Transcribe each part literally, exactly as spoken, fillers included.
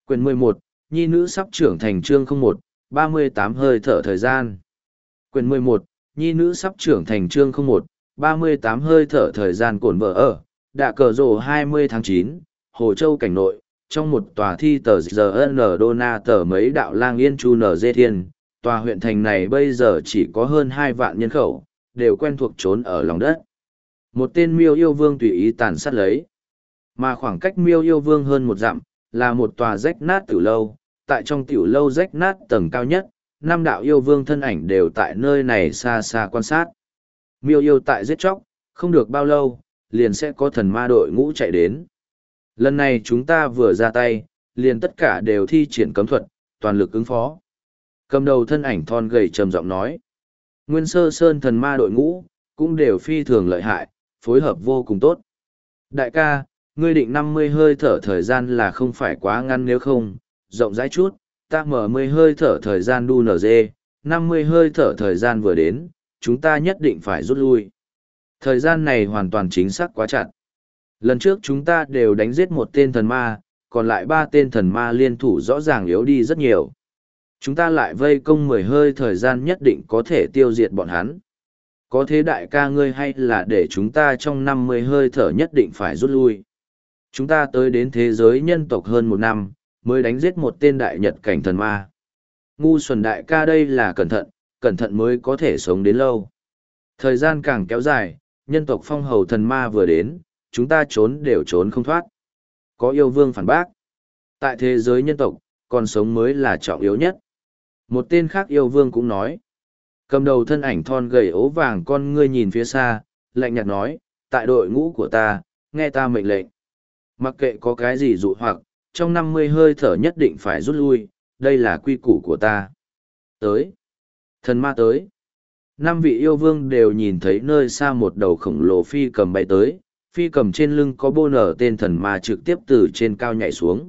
Quyển mười một, Nhi nữ sắp trưởng thành chương không một, ba mươi tám hơi thở thời gian. Quyển mười một, Nhi nữ sắp trưởng thành chương không một, ba mươi tám hơi thở thời gian cổn vợ ở, đạ cờ rồ hai mươi tháng chín, Hồ Châu cảnh nội, trong một tòa thi tờ giờ N Đô tờ mấy đạo lang yên chu nở dê thiên, tòa huyện thành này bây giờ chỉ có hơn hai vạn nhân khẩu, đều quen thuộc trốn ở lòng đất. Một tên miêu yêu vương tùy ý tàn sát lấy. Mà khoảng cách miêu yêu vương hơn một dặm, là một tòa rách nát tiểu lâu, tại trong tiểu lâu rách nát tầng cao nhất, năm đạo yêu vương thân ảnh đều tại nơi này xa xa quan sát. Miêu yêu tại giết chóc, không được bao lâu, liền sẽ có thần ma đội ngũ chạy đến. Lần này chúng ta vừa ra tay, liền tất cả đều thi triển cấm thuật, toàn lực ứng phó. Cầm đầu thân ảnh thon gầy trầm giọng nói. Nguyên sơ sơn thần ma đội ngũ, cũng đều phi thường lợi hại, phối hợp vô cùng tốt. Đại ca, ngươi định năm mươi hơi thở thời gian là không phải quá ngăn nếu không, rộng rãi chút, ta mở mười hơi thở thời gian đu nở dê, năm mươi hơi thở thời gian vừa đến, chúng ta nhất định phải rút lui. Thời gian này hoàn toàn chính xác quá chặt. Lần trước chúng ta đều đánh giết một tên thần ma, còn lại ba tên thần ma liên thủ rõ ràng yếu đi rất nhiều. Chúng ta lại vây công mười hơi thời gian nhất định có thể tiêu diệt bọn hắn. Có thế đại ca ngươi hay là để chúng ta trong năm mươi hơi thở nhất định phải rút lui. Chúng ta tới đến thế giới nhân tộc hơn một năm, mới đánh giết một tên đại nhật cảnh thần ma. Ngu xuẩn đại ca đây là cẩn thận, cẩn thận mới có thể sống đến lâu. Thời gian càng kéo dài, nhân tộc phong hầu thần ma vừa đến, chúng ta trốn đều trốn không thoát. Có yêu vương phản bác. Tại thế giới nhân tộc, còn sống mới là trọng yếu nhất. Một tên khác yêu vương cũng nói. Cầm đầu thân ảnh thon gầy ố vàng con ngươi nhìn phía xa, lạnh nhạt nói, tại đội ngũ của ta, nghe ta mệnh lệnh. Mặc kệ có cái gì dụ hoặc, trong năm mươi hơi thở nhất định phải rút lui, đây là quy củ của ta. Tới. Thần ma tới. Năm vị yêu vương đều nhìn thấy nơi xa một đầu khổng lồ phi cầm bay tới, phi cầm trên lưng có bô nở tên thần ma trực tiếp từ trên cao nhảy xuống.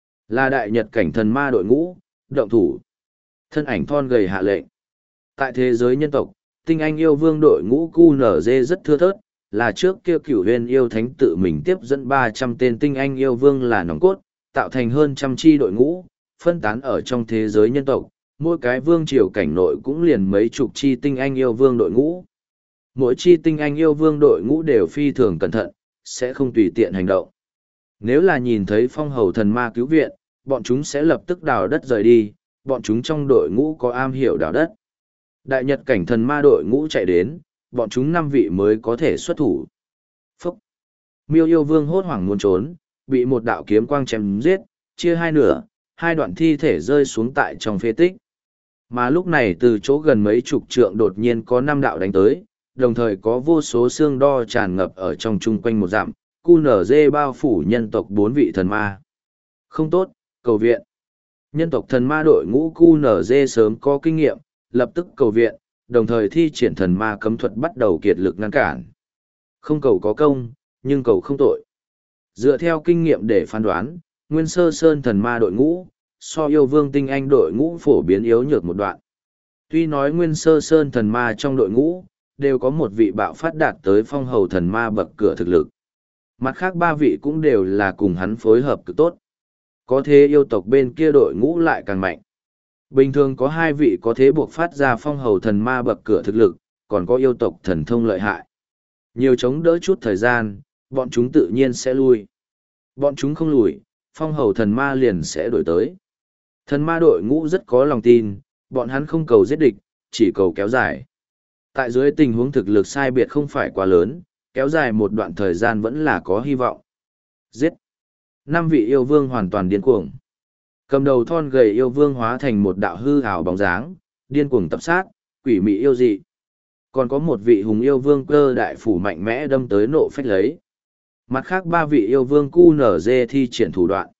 Là đại nhật cảnh thần ma đội ngũ, động thủ. Thân ảnh thon gầy hạ lệnh. Tại thế giới nhân tộc, tinh anh yêu vương đội ngũ cu nở dê rất thưa thớt, là trước kia cửu huyền yêu thánh tự mình tiếp dẫn ba trăm tên tinh anh yêu vương là nòng cốt, tạo thành hơn trăm chi đội ngũ, phân tán ở trong thế giới nhân tộc, mỗi cái vương triều cảnh nội cũng liền mấy chục chi tinh anh yêu vương đội ngũ. Mỗi chi tinh anh yêu vương đội ngũ đều phi thường cẩn thận, sẽ không tùy tiện hành động. Nếu là nhìn thấy phong hầu thần ma cứu viện, bọn chúng sẽ lập tức đào đất rời đi, bọn chúng trong đội ngũ có am hiểu đào đất. Đại nhật cảnh thần ma đội ngũ chạy đến, bọn chúng năm vị mới có thể xuất thủ. Phúc! Miêu yêu vương hốt hoảng muốn trốn, bị một đạo kiếm quang chém giết, chia hai nửa, hai đoạn thi thể rơi xuống tại trong phế tích. Mà lúc này từ chỗ gần mấy chục trượng đột nhiên có năm đạo đánh tới, đồng thời có vô số xương đo tràn ngập ở trong chung quanh một dặm, cu nở dê bao phủ nhân tộc bốn vị thần ma. Không tốt, cầu viện. Nhân tộc thần ma đội ngũ cu nở dê sớm có kinh nghiệm, lập tức cầu viện, đồng thời thi triển thần ma cấm thuật bắt đầu kiệt lực ngăn cản. Không cầu có công, nhưng cầu không tội. Dựa theo kinh nghiệm để phán đoán, Nguyên Sơ Sơn thần ma đội ngũ, so yêu vương tinh anh đội ngũ phổ biến yếu nhược một đoạn. Tuy nói Nguyên Sơ Sơn thần ma trong đội ngũ, đều có một vị bạo phát đạt tới phong hầu thần ma bậc cửa thực lực. Mặt khác ba vị cũng đều là cùng hắn phối hợp cực tốt. Có thế yêu tộc bên kia đội ngũ lại càng mạnh. Bình thường có hai vị có thế buộc phát ra phong hầu thần ma bậc cửa thực lực, còn có yêu tộc thần thông lợi hại. Nhiều chống đỡ chút thời gian, bọn chúng tự nhiên sẽ lui. Bọn chúng không lùi, phong hầu thần ma liền sẽ đổi tới. Thần ma đội ngũ rất có lòng tin, bọn hắn không cầu giết địch, chỉ cầu kéo dài. Tại dưới tình huống thực lực sai biệt không phải quá lớn, kéo dài một đoạn thời gian vẫn là có hy vọng. Giết! Năm vị yêu vương hoàn toàn điên cuồng. Cầm đầu thon gầy yêu vương hóa thành một đạo hư ảo bóng dáng, điên cuồng tập sát, quỷ mị yêu dị. Còn có một vị hùng yêu vương cơ đại phủ mạnh mẽ đâm tới nộ phách lấy. Mặt khác ba vị yêu vương cu nở dê thi triển thủ đoạn.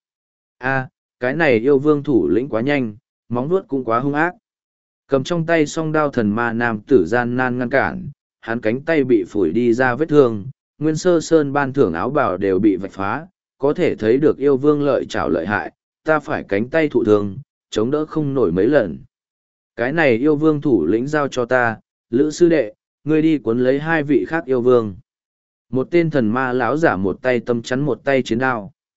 A, cái này yêu vương thủ lĩnh quá nhanh, móng vuốt cũng quá hung ác. Cầm trong tay song đao thần ma nam tử gian nan ngăn cản, hắn cánh tay bị phủi đi ra vết thương, Nguyên Sơ Sơn ban thưởng áo bào đều bị vạch phá, có thể thấy được yêu vương lợi trảo lợi hại, ta phải cánh tay thụ thương, chống đỡ không nổi mấy lần. Cái này yêu vương thủ lĩnh giao cho ta, Lữ sư đệ, ngươi đi cuốn lấy hai vị khác yêu vương. Một tên thần ma lão giả một tay tâm chắn một tay chiến đao.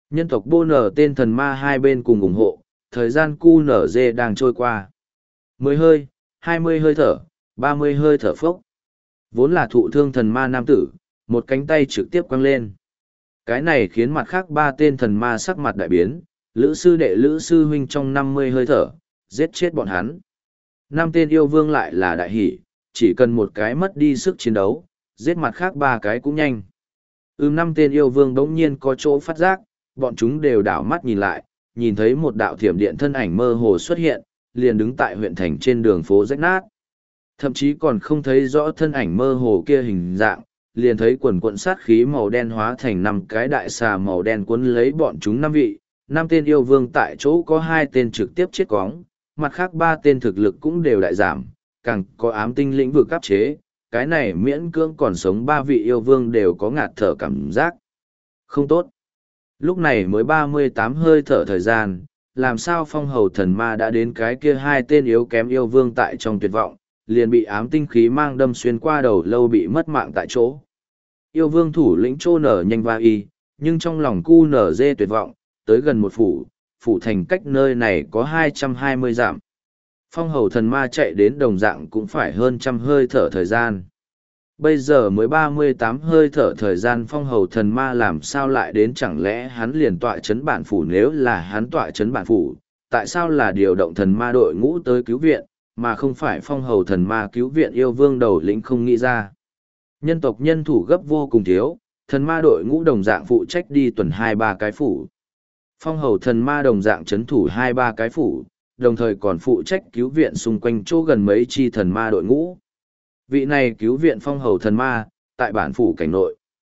Nhân tộc Bô Nở tên thần ma hai bên cùng ủng hộ, thời gian cu nở dê đang trôi qua. Mười hơi, hai mươi hơi thở, ba mươi hơi thở phốc. Vốn là thụ thương thần ma nam tử, một cánh tay trực tiếp quăng lên. Cái này khiến mặt khác ba tên thần ma sắc mặt đại biến, lữ sư đệ lữ sư huynh trong năm mươi hơi thở, giết chết bọn hắn. Năm tên yêu vương lại là đại hỷ, chỉ cần một cái mất đi sức chiến đấu, giết mặt khác ba cái cũng nhanh. Ừm năm tên yêu vương đống nhiên có chỗ phát giác, bọn chúng đều đảo mắt nhìn lại, nhìn thấy một đạo thiểm điện thân ảnh mơ hồ xuất hiện, liền đứng tại huyện thành trên đường phố rách nát. Thậm chí còn không thấy rõ thân ảnh mơ hồ kia hình dạng, liền thấy quần quận sát khí màu đen hóa thành năm cái đại xà màu đen cuốn lấy bọn chúng năm vị, năm tên yêu vương tại chỗ có hai tên trực tiếp chết cóng, mặt khác ba tên thực lực cũng đều đại giảm, càng có ám tinh lĩnh vực áp chế, cái này miễn cưỡng còn sống ba vị yêu vương đều có ngạt thở cảm giác. Không tốt. Lúc này mới ba mươi tám hơi thở thời gian, làm sao phong hầu thần ma đã đến cái kia hai tên yếu kém yêu vương tại trong tuyệt vọng, liền bị ám tinh khí mang đâm xuyên qua đầu lâu bị mất mạng tại chỗ. Yêu vương thủ lĩnh trô nở nhanh va y, nhưng trong lòng cu nở dê tuyệt vọng, tới gần một phủ, phủ thành cách nơi này có hai trăm hai mươi dặm. Phong hầu thần ma chạy đến đồng dạng cũng phải hơn trăm hơi thở thời gian. Bây giờ mới ba mươi tám hơi thở thời gian phong hầu thần ma làm sao lại đến, chẳng lẽ hắn liền tọa chấn bản phủ? Nếu là hắn tọa chấn bản phủ, tại sao là điều động thần ma đội ngũ tới cứu viện, mà không phải phong hầu thần ma cứu viện? Yêu vương đầu lĩnh không nghĩ ra. Nhân tộc nhân thủ gấp vô cùng thiếu, thần ma đội ngũ đồng dạng phụ trách đi tuần hai ba cái phủ. Phong hầu thần ma đồng dạng chấn thủ hai ba cái phủ, đồng thời còn phụ trách cứu viện xung quanh chỗ gần mấy chi thần ma đội ngũ. Vị này cứu viện phong hầu thần ma, tại bản phủ cảnh nội,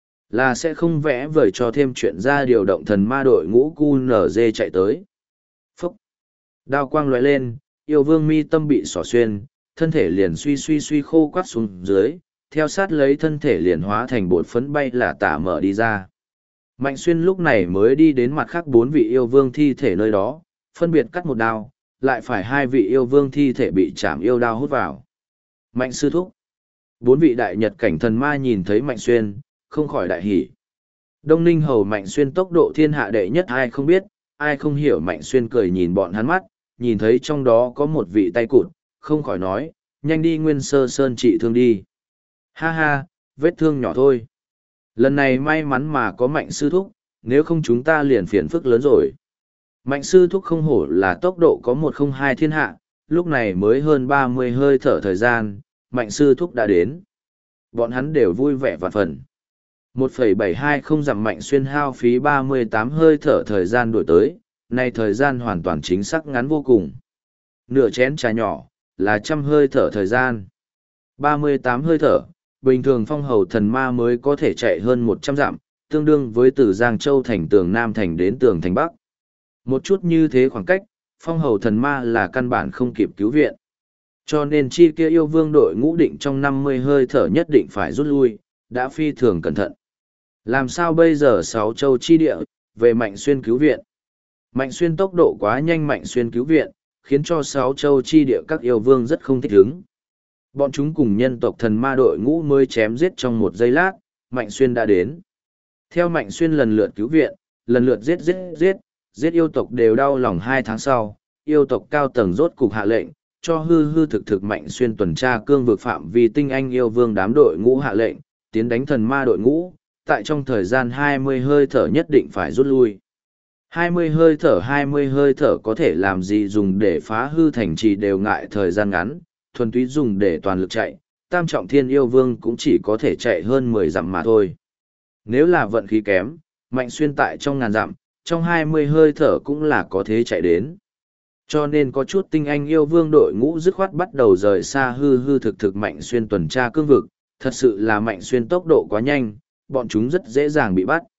là sẽ không vẽ vời cho thêm chuyện ra điều động thần ma đội ngũ cu nở dê chạy tới. Phúc! Đao quang lóe lên, yêu vương mi tâm bị xỏ xuyên, thân thể liền suy suy suy khô quắt xuống dưới, theo sát lấy thân thể liền hóa thành bột phấn bay là tả mở đi ra. Mạnh xuyên lúc này mới đi đến mặt khác bốn vị yêu vương thi thể nơi đó, phân biệt cắt một đao, lại phải hai vị yêu vương thi thể bị chạm yêu đao hút vào. Mạnh sư thúc. Bốn vị đại nhật cảnh thần ma nhìn thấy Mạnh xuyên, không khỏi đại hỉ. Đông Ninh hầu Mạnh xuyên tốc độ thiên hạ đệ nhất, ai không biết, ai không hiểu. Mạnh xuyên cười nhìn bọn hắn mắt, nhìn thấy trong đó có một vị tay cụt, không khỏi nói, nhanh đi Nguyên Sơ Sơn trị thương đi. Ha ha, vết thương nhỏ thôi. Lần này may mắn mà có Mạnh sư thúc, nếu không chúng ta liền phiền phức lớn rồi. Mạnh sư thúc không hổ là tốc độ có một không hai thiên hạ, lúc này mới hơn ba mươi hơi thở thời gian, Mạnh sư thúc đã đến. Bọn hắn đều vui vẻ vạn phần. một phẩy bảy hai không dặm Mạnh xuyên hao phí ba mươi tám hơi thở thời gian đổi tới, nay thời gian hoàn toàn chính xác ngắn vô cùng. Nửa chén trà nhỏ, là trăm hơi thở thời gian. ba mươi tám hơi thở, bình thường phong hầu thần ma mới có thể chạy hơn một trăm dặm, tương đương với từ Giang Châu thành tường Nam thành đến tường thành Bắc. Một chút như thế khoảng cách, phong hầu thần ma là căn bản không kịp cứu viện. Cho nên chi kia yêu vương đội ngũ định trong năm mươi hơi thở nhất định phải rút lui, đã phi thường cẩn thận. Làm sao bây giờ sáu châu chi địa, về Mạnh xuyên cứu viện? Mạnh xuyên tốc độ quá nhanh, Mạnh xuyên cứu viện, khiến cho sáu châu chi địa các yêu vương rất không thích ứng. Bọn chúng cùng nhân tộc thần ma đội ngũ mới chém giết trong một giây lát, Mạnh xuyên đã đến. Theo Mạnh xuyên lần lượt cứu viện, lần lượt giết giết giết, giết yêu tộc đều đau lòng. Hai tháng sau, yêu tộc cao tầng rốt cục hạ lệnh, cho hư hư thực thực Mạnh xuyên tuần tra cương vực phạm vi tinh anh yêu vương đám đội ngũ hạ lệnh, tiến đánh thần ma đội ngũ, tại trong thời gian hai mươi hơi thở nhất định phải rút lui. hai mươi hơi thở hai mươi hơi thở có thể làm gì, dùng để phá hư thành trì đều ngại thời gian ngắn, thuần túy dùng để toàn lực chạy, tam trọng thiên yêu vương cũng chỉ có thể chạy hơn mười dặm mà thôi. Nếu là vận khí kém, Mạnh xuyên tại trong ngàn dặm, trong hai mươi hơi thở cũng là có thế chạy đến. Cho nên có chút tinh anh yêu vương đội ngũ dứt khoát bắt đầu rời xa hư hư thực thực Mạnh xuyên tuần tra cương vực, thật sự là Mạnh xuyên tốc độ quá nhanh, bọn chúng rất dễ dàng bị bắt.